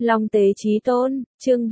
Long Tế Chí Tôn, chương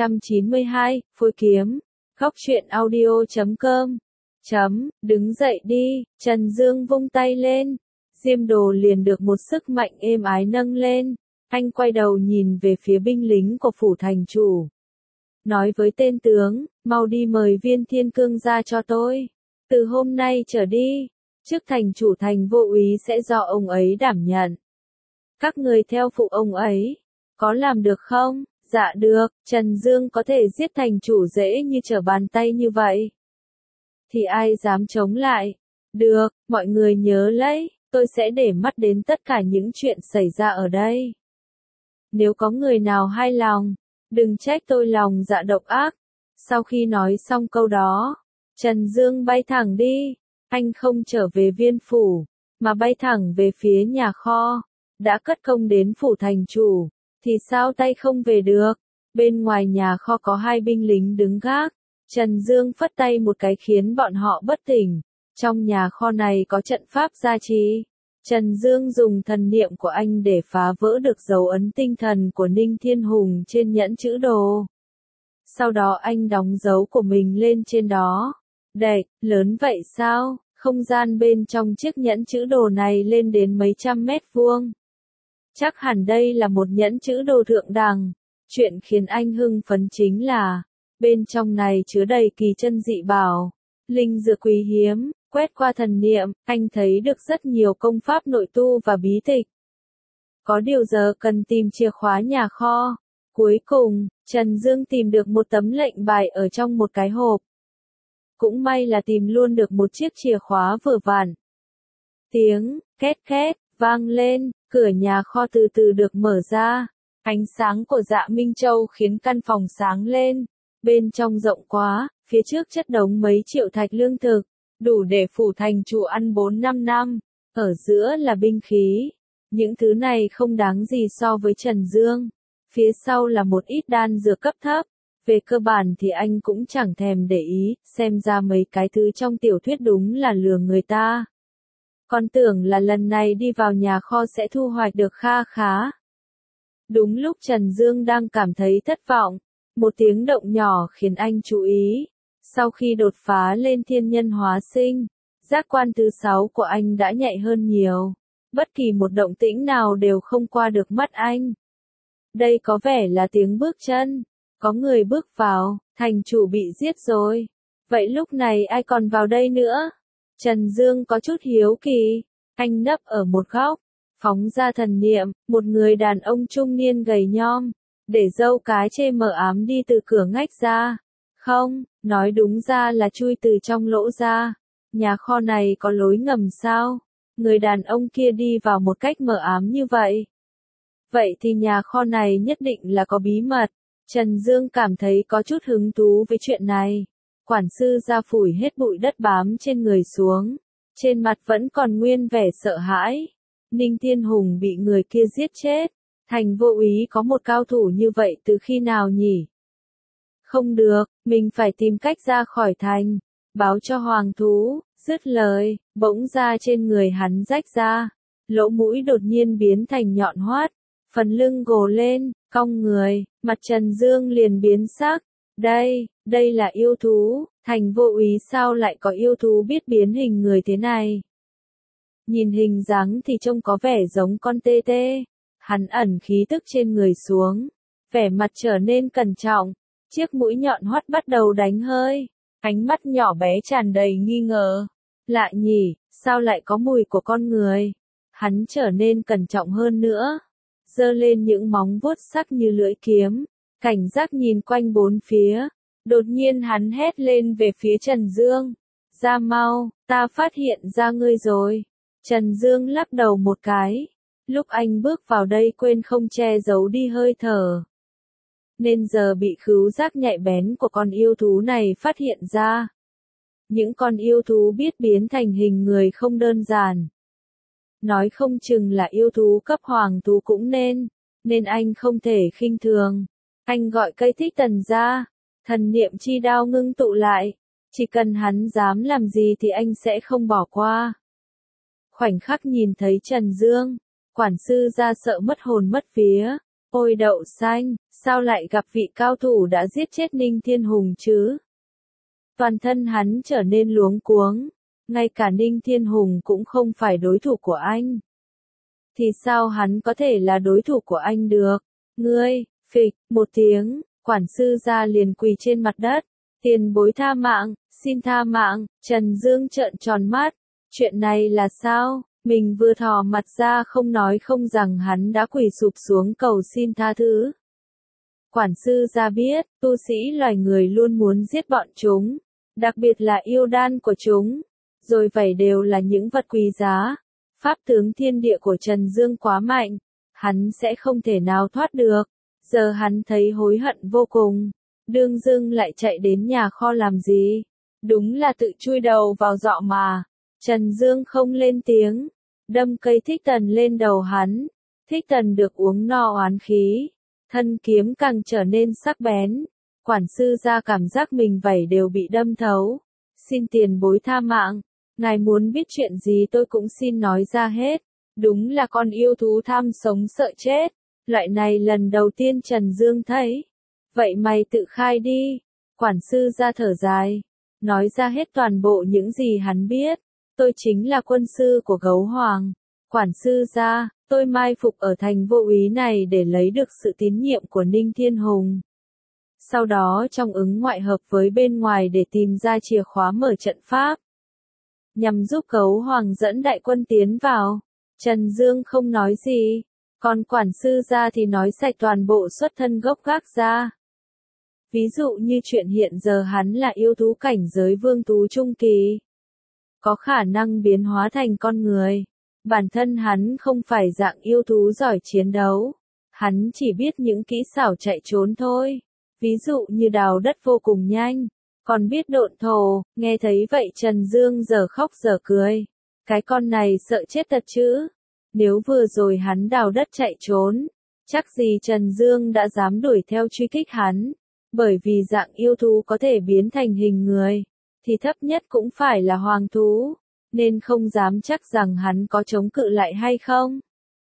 392, Phôi Kiếm, Góc truyện audio.com. Đứng dậy đi, Trần Dương vung tay lên, Diêm Đồ liền được một sức mạnh êm ái nâng lên, anh quay đầu nhìn về phía binh lính của phủ thành chủ. Nói với tên tướng, mau đi mời Viên Thiên Cương ra cho tôi. Từ hôm nay trở đi, chức thành chủ thành Vô Úy sẽ do ông ấy đảm nhận. Các người theo phụ ông ấy, có làm được không? Dạ được, Trần Dương có thể giết thành chủ dễ như trở bàn tay như vậy. Thì ai dám chống lại? Được, mọi người nhớ lấy, tôi sẽ để mắt đến tất cả những chuyện xảy ra ở đây. Nếu có người nào hai lòng, đừng trách tôi lòng dạ độc ác. Sau khi nói xong câu đó, Trần Dương bay thẳng đi, anh không trở về viên phủ, mà bay thẳng về phía nhà kho. Đã cất công đến phủ thành chủ, thì sao tay không về được? Bên ngoài nhà kho có hai binh lính đứng gác. Trần Dương phất tay một cái khiến bọn họ bất tỉnh. Trong nhà kho này có trận pháp gia trì. Trần Dương dùng thần niệm của anh để phá vỡ được dấu ấn tinh thần của Ninh Thiên Hùng trên nhẫn chữ đồ. Sau đó anh đóng dấu của mình lên trên đó. Đệch, lớn vậy sao? Không gian bên trong chiếc nhẫn chữ đồ này lên đến mấy trăm mét vuông. Chắc hẳn đây là một nhẫn chữ đồ thượng đẳng. Chuyện khiến anh hưng phấn chính là, bên trong này chứa đầy kỳ chân dị bảo, linh dược quý hiếm. Quét qua thần niệm, anh thấy được rất nhiều công pháp nội tu và bí tịch. Có điều giờ cần tìm chìa khóa nhà kho. Cuối cùng, Trần Dương tìm được một tấm lệnh bài ở trong một cái hộp. Cũng may là tìm luôn được một chiếc chìa khóa vừa vặn. Tiếng két két vang lên, cửa nhà kho từ từ được mở ra. Ánh sáng của Dạ Minh Châu khiến căn phòng sáng lên. Bên trong rộng quá, phía trước chất đống mấy triệu thạch lương thực, đủ để phủ thành chủ ăn 4-5 năm. Ở giữa là binh khí. Những thứ này không đáng gì so với Trần Dương. Phía sau là một ít đan dược cấp thấp. Về cơ bản thì anh cũng chẳng thèm để ý, xem ra mấy cái thứ trong tiểu thuyết đúng là lừa người ta. Còn tưởng là lần này đi vào nhà kho sẽ thu hoạch được kha khá. Đúng lúc Trần Dương đang cảm thấy thất vọng, một tiếng động nhỏ khiến anh chú ý. Sau khi đột phá lên thiên nhân hóa sinh, giác quan thứ 6 của anh đã nhạy hơn nhiều. Bất kỳ một động tĩnh nào đều không qua được mắt anh. Đây có vẻ là tiếng bước chân. Có người bước vào, thành chủ bị giết rồi. Vậy lúc này ai còn vào đây nữa? Trần Dương có chút hiếu kỳ. Anh nấp ở một góc, phóng ra thần niệm, một người đàn ông trung niên gầy nhom, để râu cái chê mờ ám đi từ cửa ngách ra. Không, nói đúng ra là chui từ trong lỗ ra. Nhà kho này có lối ngầm sao? Người đàn ông kia đi vào một cách mờ ám như vậy. Vậy thì nhà kho này nhất định là có bí mật. Trần Dương cảm thấy có chút hứng thú với chuyện này. Quản sư ra phủi hết bụi đất bám trên người xuống. Trên mặt vẫn còn nguyên vẻ sợ hãi. Ninh Thiên Hùng bị người kia giết chết. Thành Vô Úy có một cao thủ như vậy từ khi nào nhỉ? Không được, mình phải tìm cách ra khỏi thành. Báo cho hoàng thú. Dứt lời, bỗng da trên người hắn rách ra. Lỗ mũi đột nhiên biến thành nhọn hoắt. Phần lưng gồ lên, cong người, mặt Trần Dương liền biến sắc. Đây là yêu thú. Thành Vô Úy sao lại có yêu thú biết biến hình người thế này? Nhìn hình dáng thì trông có vẻ giống con tê tê. Hắn ẩn khí tức trên người xuống, vẻ mặt trở nên cẩn trọng. Chiếc mũi nhọn hoắt bắt đầu đánh hơi. Ánh mắt nhỏ bé tràn đầy nghi ngờ. Lạ nhỉ, sao lại có mùi của con người? Hắn trở nên cẩn trọng hơn nữa. Giơ lên những móng vuốt sắc như lưỡi kiếm, cảnh giác nhìn quanh bốn phía. Đột nhiên hắn hét lên về phía Trần Dương. Ra mau, ta phát hiện ra ngươi rồi. Trần Dương lắc đầu một cái. Lúc anh bước vào đây quên không che giấu đi hơi thở. Nên giờ bị khứu giác nhạy bén của con yêu thú này phát hiện ra. Những con yêu thú biết biến thành hình người không đơn giản. Nói không chừng là yêu thú cấp hoàng thú cũng nên anh không thể khinh thường. Anh gọi cây thích tần ra, thần niệm chi đao ngưng tụ lại, chỉ cần hắn dám làm gì thì anh sẽ không bỏ qua. Khoảnh khắc nhìn thấy Trần Dương, quản sư ra sợ mất hồn mất vía, Ôi đậu xanh, sao lại gặp vị cao thủ đã giết chết Ninh Thiên Hùng chứ? Toàn thân hắn trở nên luống cuống, ngay cả Ninh Thiên Hùng cũng không phải đối thủ của anh. Thì sao hắn có thể là đối thủ của anh được? Ngươi, phịch, một tiếng, quản sư gia liền quỳ trên mặt đất. Tiền bối tha mạng, xin tha mạng, Trần Dương trợn tròn mắt. Chuyện này là sao? Mình vừa thò mặt ra không nói không rằng hắn đã quỳ sụp xuống cầu xin tha thứ. Quản sư gia biết, tu sĩ loài người luôn muốn giết bọn chúng, đặc biệt là yêu đan của chúng, rồi vậy đều là những vật quý giá. Pháp tướng thiên địa của Trần Dương quá mạnh, hắn sẽ không thể nào thoát được. Giờ hắn thấy hối hận vô cùng. Đương dưng lại chạy đến nhà kho làm gì? Đúng là tự chui đầu vào dọ mà. Trần Dương không lên tiếng, đâm cây thích tần lên đầu hắn. Thích tần được uống no oán khí, thân kiếm càng trở nên sắc bén. Quản sư gia cảm giác mình vảy đều bị đâm thấu. Xin tiền bối tha mạng, ngài muốn biết chuyện gì tôi cũng xin nói ra hết. Đúng là con yêu thú tham sống sợ chết. Loại này lần đầu tiên Trần Dương thấy. Vậy mày tự khai đi. Quản sư gia thở dài, nói ra hết toàn bộ những gì hắn biết. Tôi chính là quân sư của Gấu Hoàng. Quản sư gia, tôi mai phục ở thành Vô Úy này để lấy được sự tín nhiệm của Ninh Thiên Hùng. Sau đó trong ứng ngoại hợp với bên ngoài để tìm ra chìa khóa mở trận pháp, nhằm giúp Gấu Hoàng dẫn đại quân tiến vào. Trần Dương không nói gì, còn quản sư gia thì nói sạch toàn bộ xuất thân gốc gác ra. Ví dụ như chuyện hiện giờ hắn là yêu thú cảnh giới vương thú trung kỳ, có khả năng biến hóa thành con người. Bản thân hắn không phải dạng yêu thú giỏi chiến đấu, hắn chỉ biết những kỹ xảo chạy trốn thôi. Ví dụ như đào đất vô cùng nhanh, còn biết độn thổ. Nghe thấy vậy Trần Dương giờ khóc giờ cười. Cái con này sợ chết thật chứ. Nếu vừa rồi hắn đào đất chạy trốn, chắc gì Trần Dương đã dám đuổi theo truy kích hắn. Bởi vì dạng yêu thú có thể biến thành hình người, thì thấp nhất cũng phải là hoàng thú, nên không dám chắc rằng hắn có chống cự lại hay không.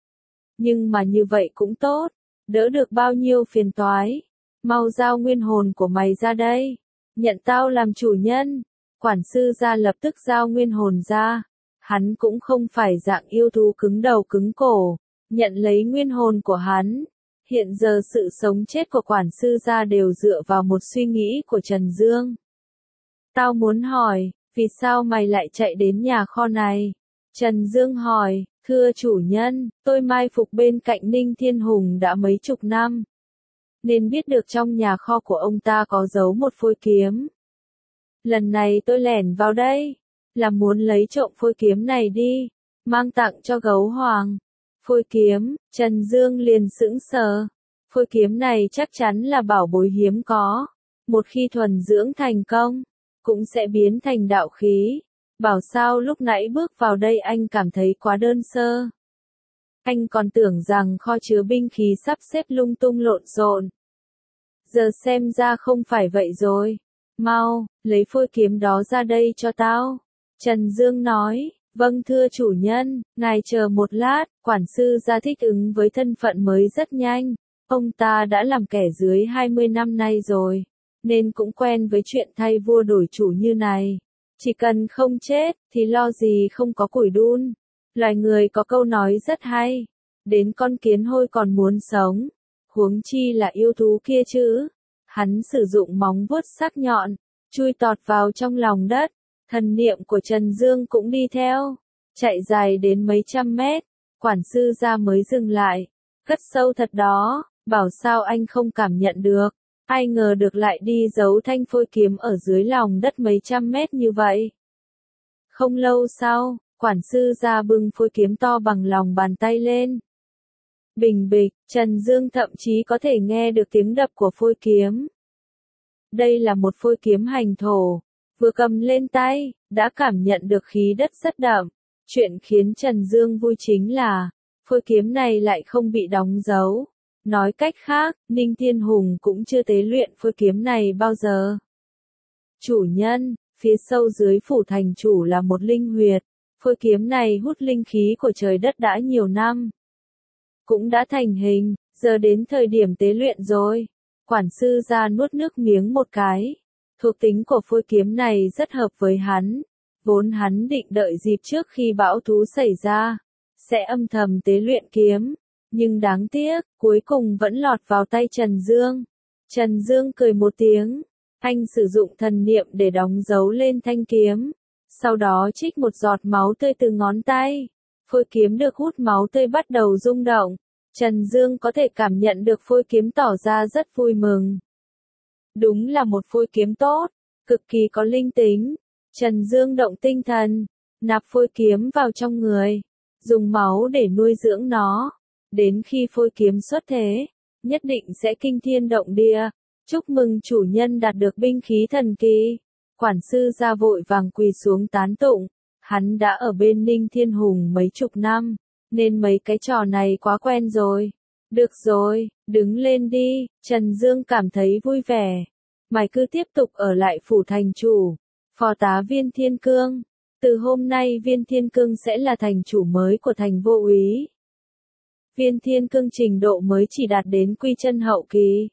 Nhưng mà như vậy cũng tốt, đỡ được bao nhiêu phiền toái. Mau giao nguyên hồn của mày ra đây, nhận tao làm chủ nhân. Quản sư gia lập tức giao nguyên hồn ra. Hắn cũng không phải dạng yêu thú cứng đầu cứng cổ, nhận lấy nguyên hồn của hắn. Hiện giờ sự sống chết của quản sư gia đều dựa vào một suy nghĩ của Trần Dương. Tao muốn hỏi, vì sao mày lại chạy đến nhà kho này? Trần Dương hỏi, thưa chủ nhân, tôi mai phục bên cạnh Ninh Thiên Hùng đã mấy chục năm, nên biết được trong nhà kho của ông ta có giấu một phôi kiếm. Lần này tôi lẻn vào đây, là muốn lấy trộm phôi kiếm này đi, mang tặng cho Gấu Hoàng. Phôi kiếm, Trần Dương liền sững sờ. Phôi kiếm này chắc chắn là bảo bối hiếm có. Một khi thuần dưỡng thành công, cũng sẽ biến thành đạo khí. Bảo sao lúc nãy bước vào đây anh cảm thấy quá đơn sơ. Anh còn tưởng rằng kho chứa binh khí sắp xếp lung tung lộn xộn. Giờ xem ra không phải vậy rồi. Mau, lấy phôi kiếm đó ra đây cho tao. Trần Dương nói. Vâng thưa chủ nhân, ngài chờ một lát. Quản sư gia thích ứng với thân phận mới rất nhanh. Ông ta đã làm kẻ dưới 20 năm nay rồi, nên cũng quen với chuyện thay vua đổi chủ như này. Chỉ cần không chết, thì lo gì không có củi đun. Loài người có câu nói rất hay, đến con kiến hôi còn muốn sống, huống chi là yêu thú kia chứ. Hắn sử dụng móng vuốt sắc nhọn, chui tọt vào trong lòng đất. Thần niệm của Trần Dương cũng đi theo, chạy dài đến mấy trăm mét. Quản sư gia mới dừng lại, cất sâu thật đó, bảo sao anh không cảm nhận được. Ai ngờ được lại đi giấu thanh phôi kiếm ở dưới lòng đất mấy trăm mét như vậy. Không lâu sau, quản sư gia bưng phôi kiếm to bằng lòng bàn tay lên. Bình bịch, Trần Dương thậm chí có thể nghe được tiếng đập của phôi kiếm. Đây là một phôi kiếm hành thổ, vừa cầm lên tay, đã cảm nhận được khí đất rất đậm. Chuyện khiến Trần Dương vui chính là, phôi kiếm này lại không bị đóng dấu. Nói cách khác, Ninh Thiên Hùng cũng chưa tế luyện phôi kiếm này bao giờ. Chủ nhân, phía sâu dưới phủ thành chủ là một linh huyệt. Phôi kiếm này hút linh khí của trời đất đã nhiều năm, cũng đã thành hình. Giờ đến thời điểm tế luyện rồi. Quản sư ra nuốt nước miếng một cái. Thuộc tính của phôi kiếm này rất hợp với hắn. Vốn hắn định đợi dịp trước khi bão thú xảy ra, sẽ âm thầm tế luyện kiếm. Nhưng đáng tiếc, cuối cùng vẫn lọt vào tay Trần Dương. Trần Dương cười một tiếng. Anh sử dụng thần niệm để đóng dấu lên thanh kiếm. Sau đó trích một giọt máu tươi từ ngón tay. Phôi kiếm được hút máu tươi bắt đầu rung động. Trần Dương có thể cảm nhận được phôi kiếm tỏ ra rất vui mừng. Đúng là một phôi kiếm tốt, cực kỳ có linh tính. Trần Dương động tinh thần, nạp phôi kiếm vào trong người, dùng máu để nuôi dưỡng nó. Đến khi phôi kiếm xuất thế, nhất định sẽ kinh thiên động địa. Chúc mừng chủ nhân đạt được binh khí thần kỳ. Quản sư ra vội vàng quỳ xuống tán tụng. Hắn đã ở bên Ninh Thiên Hùng mấy chục năm, nên mấy cái trò này quá quen rồi. Được rồi, đứng lên đi. Trần Dương cảm thấy vui vẻ. Mày cứ tiếp tục ở lại phủ thành chủ. Phó tá Viên Thiên Cương. Từ hôm nay Viên Thiên Cương sẽ là thành chủ mới của thành Vô Úy. Viên Thiên Cương trình độ mới chỉ đạt đến quy chân hậu kỳ.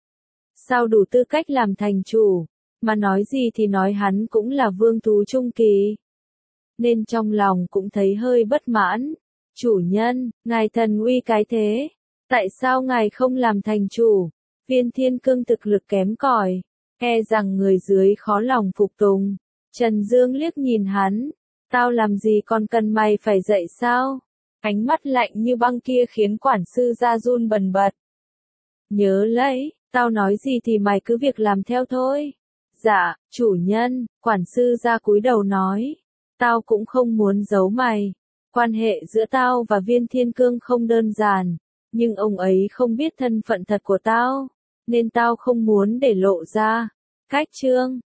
Sao đủ tư cách làm thành chủ, mà nói gì thì nói hắn cũng là vương thú trung kỳ. Nên trong lòng cũng thấy hơi bất mãn. Chủ nhân, ngài thần uy cái thế. Tại sao ngài không làm thành chủ? Viên Thiên Cương thực lực kém cỏi, e rằng người dưới khó lòng phục tùng. Trần Dương liếc nhìn hắn. Tao làm gì còn cần mày phải dạy sao? Ánh mắt lạnh như băng kia khiến quản sư ra run bần bật. Nhớ lấy, tao nói gì thì mày cứ việc làm theo thôi. Dạ, chủ nhân, quản sư ra cúi đầu nói. Tao cũng không muốn giấu mày. Quan hệ giữa tao và Viên Thiên Cương không đơn giản. Nhưng ông ấy không biết thân phận thật của tao. Nên tao không muốn để lộ ra. Cách chương